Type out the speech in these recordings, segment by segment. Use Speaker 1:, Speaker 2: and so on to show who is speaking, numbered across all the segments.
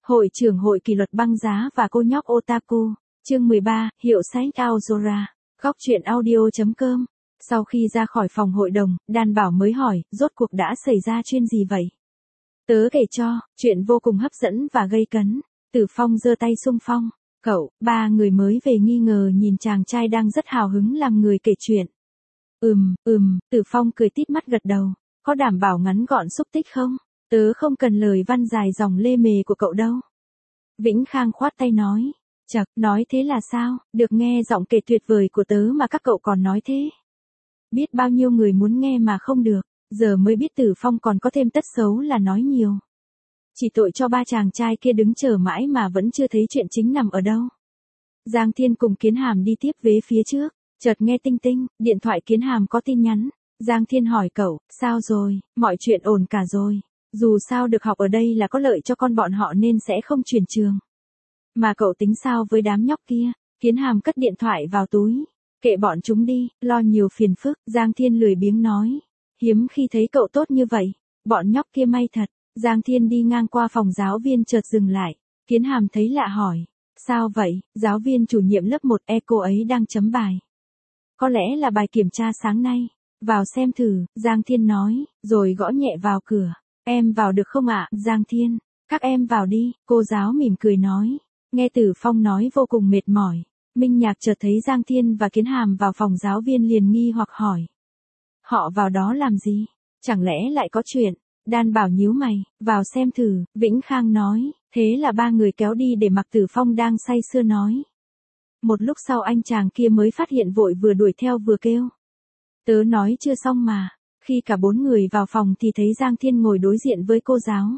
Speaker 1: Hội trưởng hội kỷ luật băng giá và cô nhóc otaku. Chương 13, hiệu sách Aozora. Góc truyện audio.com. Sau khi ra khỏi phòng hội đồng, Đan Bảo mới hỏi, rốt cuộc đã xảy ra chuyện gì vậy? Tớ kể cho, chuyện vô cùng hấp dẫn và gây cấn. Tử Phong giơ tay xung phong. Cậu, ba người mới về nghi ngờ nhìn chàng trai đang rất hào hứng làm người kể chuyện. Tử Phong cười tít mắt gật đầu. Có đảm bảo ngắn gọn xúc tích không? Tớ không cần lời văn dài dòng lê mề của cậu đâu. Vĩnh Khang khoát tay nói. Chậc, nói thế là sao? Được nghe giọng kể tuyệt vời của tớ mà các cậu còn nói thế. Biết bao nhiêu người muốn nghe mà không được, giờ mới biết Tử Phong còn có thêm tất xấu là nói nhiều. Chỉ tội cho ba chàng trai kia đứng chờ mãi mà vẫn chưa thấy chuyện chính nằm ở đâu. Giang Thiên cùng Kiến Hàm đi tiếp về phía trước, chợt nghe tinh tinh, điện thoại Kiến Hàm có tin nhắn. Giang Thiên hỏi cậu, sao rồi, mọi chuyện ổn cả rồi. Dù sao được học ở đây là có lợi cho con bọn họ nên sẽ không chuyển trường. Mà cậu tính sao với đám nhóc kia? Kiến Hàm cất điện thoại vào túi. Kệ bọn chúng đi, lo nhiều phiền phức. Giang Thiên lười biếng nói. Hiếm khi thấy cậu tốt như vậy. Bọn nhóc kia may thật. Giang Thiên đi ngang qua phòng giáo viên chợt dừng lại. Kiến Hàm thấy lạ hỏi. Sao vậy? Giáo viên chủ nhiệm lớp 1E cô ấy đang chấm bài. Có lẽ là bài kiểm tra sáng nay. Vào xem thử, Giang Thiên nói, rồi gõ nhẹ vào cửa. Em vào được không ạ? Giang Thiên, các em vào đi, cô giáo mỉm cười nói. Nghe Tử Phong nói vô cùng mệt mỏi. Minh Nhạc chợt thấy Giang Thiên và Kiến Hàm vào phòng giáo viên liền nghi hoặc hỏi. Họ vào đó làm gì? Chẳng lẽ lại có chuyện? Đan Bảo nhíu mày, vào xem thử, Vĩnh Khang nói. Thế là ba người kéo đi để mặc Tử Phong đang say sưa nói. Một lúc sau anh chàng kia mới phát hiện vội vừa đuổi theo vừa kêu. Tớ nói chưa xong mà. Khi cả bốn người vào phòng thì thấy Giang Thiên ngồi đối diện với cô giáo.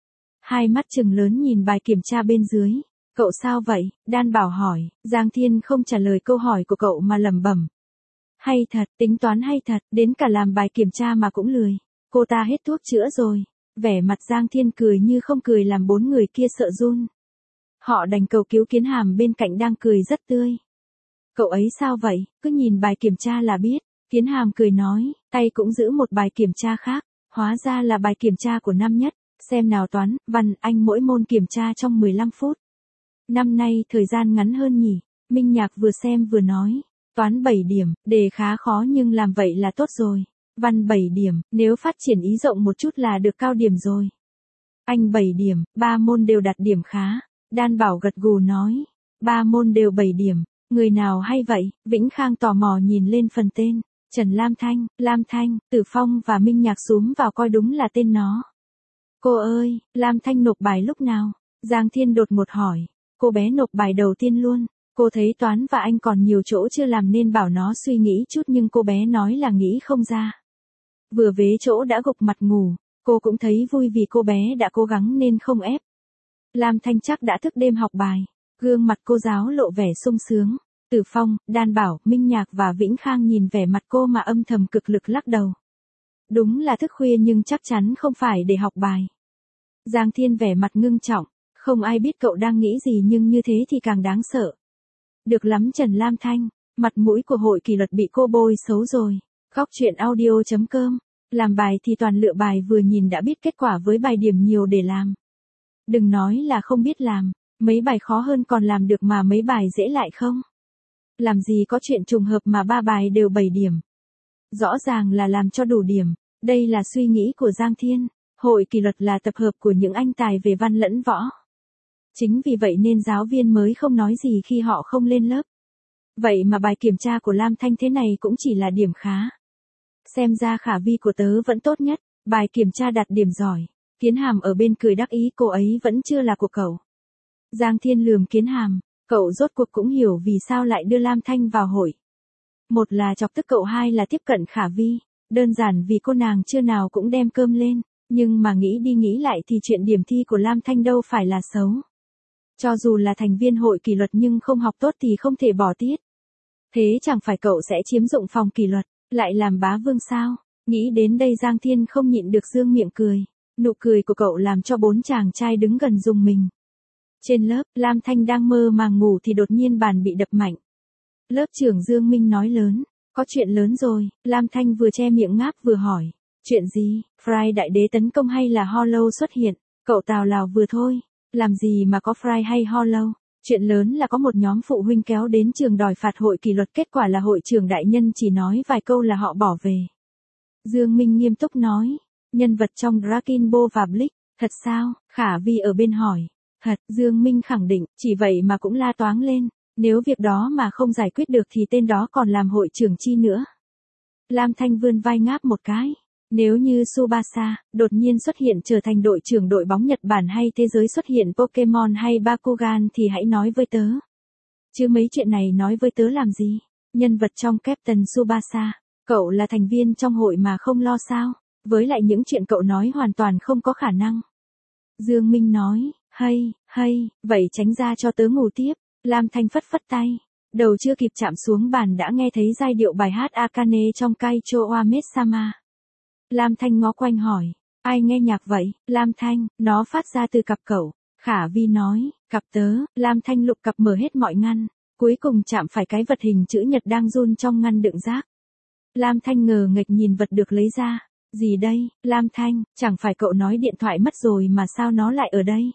Speaker 1: Hai mắt trừng lớn nhìn bài kiểm tra bên dưới. Cậu sao vậy? Đan Bảo hỏi. Giang Thiên không trả lời câu hỏi của cậu mà lẩm bẩm. Hay thật, tính toán hay thật, đến cả làm bài kiểm tra mà cũng lười. Cô ta hết thuốc chữa rồi. Vẻ mặt Giang Thiên cười như không cười làm bốn người kia sợ run. Họ đành cầu cứu Kiến Hàm bên cạnh đang cười rất tươi. Cậu ấy sao vậy? Cứ nhìn bài kiểm tra là biết. Kiến Hàm cười nói, tay cũng giữ một bài kiểm tra khác, hóa ra là bài kiểm tra của năm nhất, xem nào toán, văn, Anh mỗi môn kiểm tra trong 15 phút. Năm nay thời gian ngắn hơn nhỉ, Minh Nhạc vừa xem vừa nói, toán 7 điểm, đề khá khó nhưng làm vậy là tốt rồi, văn 7 điểm, nếu phát triển ý rộng một chút là được cao điểm rồi. Anh 7 điểm, 3 môn đều đạt điểm khá, Đan Bảo gật gù nói, 3 môn đều 7 điểm, người nào hay vậy, Vĩnh Khang tò mò nhìn lên phần tên. Trần Lam Thanh, Tử Phong và Minh Nhạc xúm vào coi đúng là tên nó. Cô ơi, Lam Thanh nộp bài lúc nào? Giang Thiên đột ngột hỏi. Cô bé nộp bài đầu tiên luôn. Cô thấy toán và Anh còn nhiều chỗ chưa làm nên bảo nó suy nghĩ chút nhưng cô bé nói là nghĩ không ra. Vừa vế chỗ đã gục mặt ngủ. Cô cũng thấy vui vì cô bé đã cố gắng nên không ép. Lam Thanh chắc đã thức đêm học bài. Gương mặt cô giáo lộ vẻ sung sướng. Tử Phong, Đan Bảo, Minh Nhạc và Vĩnh Khang nhìn vẻ mặt cô mà âm thầm cực lực lắc đầu. Đúng là thức khuya nhưng chắc chắn không phải để học bài. Giang Thiên vẻ mặt ngưng trọng, không ai biết cậu đang nghĩ gì nhưng như thế thì càng đáng sợ. Được lắm Trần Lam Thanh, mặt mũi của hội kỷ luật bị cô bôi xấu rồi. Góc truyện audio.com, làm bài thì toàn lựa bài vừa nhìn đã biết kết quả với bài điểm nhiều để làm. Đừng nói là không biết làm, mấy bài khó hơn còn làm được mà mấy bài dễ lại không. Làm gì có chuyện trùng hợp mà ba bài đều 7 điểm. Rõ ràng là làm cho đủ điểm. Đây là suy nghĩ của Giang Thiên. Hội kỷ luật là tập hợp của những anh tài về văn lẫn võ. Chính vì vậy nên giáo viên mới không nói gì khi họ không lên lớp. Vậy mà bài kiểm tra của Lam Thanh thế này cũng chỉ là điểm khá. Xem ra khả vi của tớ vẫn tốt nhất. Bài kiểm tra đạt điểm giỏi. Kiến Hàm ở bên cười đắc ý cô ấy vẫn chưa là của cậu. Giang Thiên lườm Kiến Hàm. Cậu rốt cuộc cũng hiểu vì sao lại đưa Lam Thanh vào hội. Một là chọc tức cậu, hai là tiếp cận khả vi. Đơn giản vì cô nàng chưa nào cũng đem cơm lên. Nhưng mà nghĩ đi nghĩ lại thì chuyện điểm thi của Lam Thanh đâu phải là xấu. Cho dù là thành viên hội kỷ luật nhưng không học tốt thì không thể bỏ tiết. Thế chẳng phải cậu sẽ chiếm dụng phòng kỷ luật, lại làm bá vương sao? Nghĩ đến đây Giang Thiên không nhịn được dương miệng cười. Nụ cười của cậu làm cho bốn chàng trai đứng gần rùng mình. Trên lớp, Lam Thanh đang mơ màng ngủ thì đột nhiên bàn bị đập mạnh. Lớp trưởng Dương Minh nói lớn, có chuyện lớn rồi. Lam Thanh vừa che miệng ngáp vừa hỏi, chuyện gì? Fry đại đế tấn công hay là Hollow xuất hiện? Cậu tào lào vừa thôi. Làm gì mà có Fry hay Hollow? Chuyện lớn là có một nhóm phụ huynh kéo đến trường đòi phạt hội kỷ luật, kết quả là hội trưởng đại nhân chỉ nói vài câu là họ bỏ về. Dương Minh nghiêm túc nói, nhân vật trong Dragon Ball và Bleach, thật sao? Khả Vi ở bên hỏi. Thật, Dương Minh khẳng định, chỉ vậy mà cũng la toáng lên, nếu việc đó mà không giải quyết được thì tên đó còn làm hội trưởng chi nữa. Lam Thanh vươn vai ngáp một cái. Nếu như Tsubasa đột nhiên xuất hiện trở thành đội trưởng đội bóng Nhật Bản hay thế giới xuất hiện Pokemon hay Bakugan thì hãy nói với tớ. Chứ mấy chuyện này nói với tớ làm gì? Nhân vật trong Captain Tsubasa, cậu là thành viên trong hội mà không lo sao? Với lại những chuyện cậu nói hoàn toàn không có khả năng. Dương Minh nói, hay, vậy tránh ra cho tớ ngủ tiếp. Lam Thanh phất phất tay. Đầu chưa kịp chạm xuống bàn đã nghe thấy giai điệu bài hát Akane trong Kaicho wa Metsama. Lam Thanh ngó quanh hỏi, ai nghe nhạc vậy? Lam Thanh, nó phát ra từ cặp cậu. Khả Vi nói, cặp tớ. Lam Thanh lục cặp mở hết mọi ngăn, cuối cùng chạm phải cái vật hình chữ nhật đang run trong ngăn đựng rác. Lam Thanh ngờ nghệch nhìn vật được lấy ra. Gì đây? Lam Thanh, chẳng phải cậu nói điện thoại mất rồi mà sao nó lại ở đây?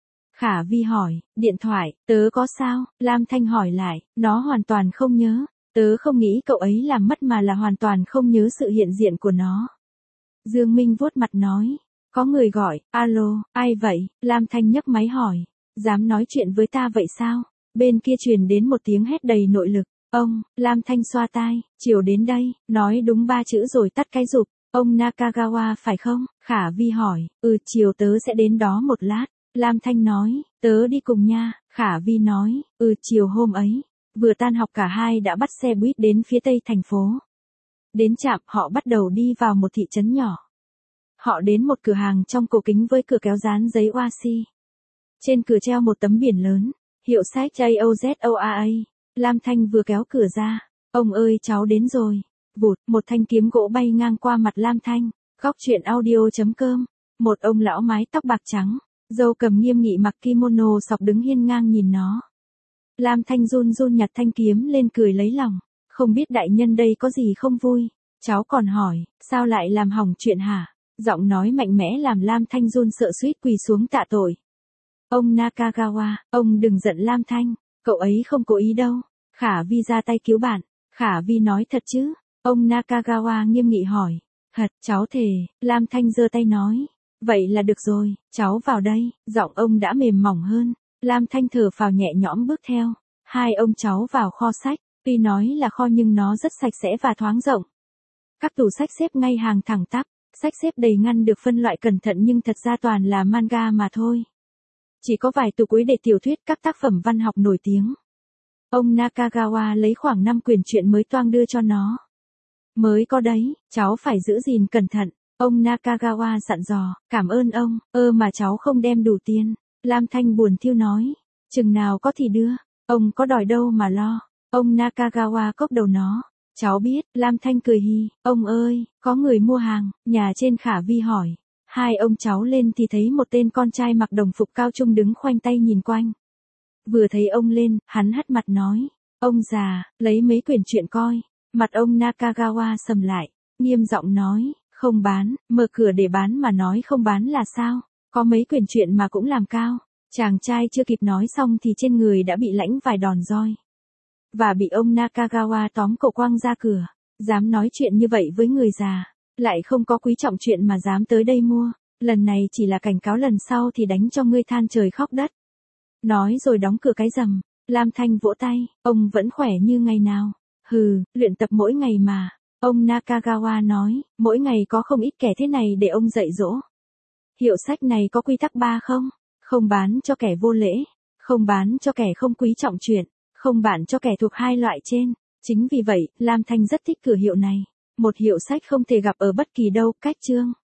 Speaker 1: Khả Vi hỏi, điện thoại, tớ có sao? Lam Thanh hỏi lại, nó hoàn toàn không nhớ. Tớ không nghĩ cậu ấy làm mất mà là hoàn toàn không nhớ sự hiện diện của nó. Dương Minh vuốt mặt nói, có người gọi, alo, ai vậy? Lam Thanh nhấc máy hỏi, dám nói chuyện với ta vậy sao? Bên kia truyền đến một tiếng hét đầy nội lực, ông. Lam Thanh xoa tai, chiều đến đây, nói đúng 3 chữ rồi tắt cái rụp, ông Nakagawa phải không? Khả Vi hỏi, chiều tớ sẽ đến đó một lát. Lam Thanh nói, tớ đi cùng nha. Khả Vi nói, chiều hôm ấy, vừa tan học cả hai đã bắt xe buýt đến phía tây thành phố. Đến trạm họ bắt đầu đi vào một thị trấn nhỏ. Họ đến một cửa hàng trong cổ kính với cửa kéo dán giấy oaxi. Trên cửa treo một tấm biển lớn, hiệu sách AOZOAA. Lam Thanh vừa kéo cửa ra, ông ơi cháu đến rồi. Vụt, một thanh kiếm gỗ bay ngang qua mặt Lam Thanh. Góc truyện audio.com. Một ông lão mái tóc bạc trắng, râu cầm nghiêm nghị mặc kimono sọc đứng hiên ngang nhìn nó. Lam Thanh run run nhặt thanh kiếm lên cười lấy lòng. Không biết đại nhân đây có gì không vui. Cháu còn hỏi, sao lại làm hỏng chuyện hả? Giọng nói mạnh mẽ làm Lam Thanh run sợ suýt quỳ xuống tạ tội. Ông Nakagawa, ông đừng giận Lam Thanh, cậu ấy không cố ý đâu. Khả Vi ra tay cứu bạn. Khả Vi nói thật chứ? Ông Nakagawa nghiêm nghị hỏi. Thật, cháu thề. Lam Thanh giơ tay nói. Vậy là được rồi, cháu vào đây. Giọng ông đã mềm mỏng hơn. Lam Thanh thở phào nhẹ nhõm bước theo. Hai ông cháu vào kho sách. Tuy nói là kho nhưng nó rất sạch sẽ và thoáng rộng. Các tủ sách xếp ngay hàng thẳng tắp. Sách xếp đầy ngăn được phân loại cẩn thận nhưng thật ra toàn là manga mà thôi. Chỉ có vài tủ cuối để tiểu thuyết các tác phẩm văn học nổi tiếng. Ông Nakagawa lấy khoảng 5 quyển truyện mới toang đưa cho nó. Mới có đấy, cháu phải giữ gìn cẩn thận. Ông Nakagawa dặn dò, cảm ơn ông, mà cháu không đem đủ tiền. Lam Thanh buồn thiêu nói, chừng nào có thì đưa, ông có đòi đâu mà lo. Ông Nakagawa cốc đầu nó. Cháu biết. Lam Thanh cười hi, ông ơi, có người mua hàng. Nhà trên Khả Vi hỏi. Hai ông cháu lên thì thấy một tên con trai mặc đồng phục cao trung đứng khoanh tay nhìn quanh. Vừa thấy ông lên, hắn hất mặt nói, ông già, lấy mấy quyển truyện coi. Mặt ông Nakagawa sầm lại, nghiêm giọng nói, không bán, mở cửa để bán mà nói không bán là sao? Có mấy quyển truyện mà cũng làm cao. Chàng trai chưa kịp nói xong thì trên người đã bị lãnh vài đòn roi. Và bị ông Nakagawa tóm cổ quăng ra cửa. Dám nói chuyện như vậy với người già. Lại không có quý trọng chuyện mà dám tới đây mua. Lần này chỉ là cảnh cáo, lần sau thì đánh cho ngươi than trời khóc đất. Nói rồi đóng cửa cái rầm. Lam Thanh vỗ tay. Ông vẫn khỏe như ngày nào. Hừ, luyện tập mỗi ngày mà. Ông Nakagawa nói, mỗi ngày có không ít kẻ thế này để ông dạy dỗ. Hiệu sách này có quy tắc 3 không? Không bán cho kẻ vô lễ. Không bán cho kẻ không quý trọng chuyện. Không bán cho kẻ thuộc hai loại trên. Chính vì vậy, Lam Thanh rất thích cửa hiệu này. Một hiệu sách không thể gặp ở bất kỳ đâu. Cách chương.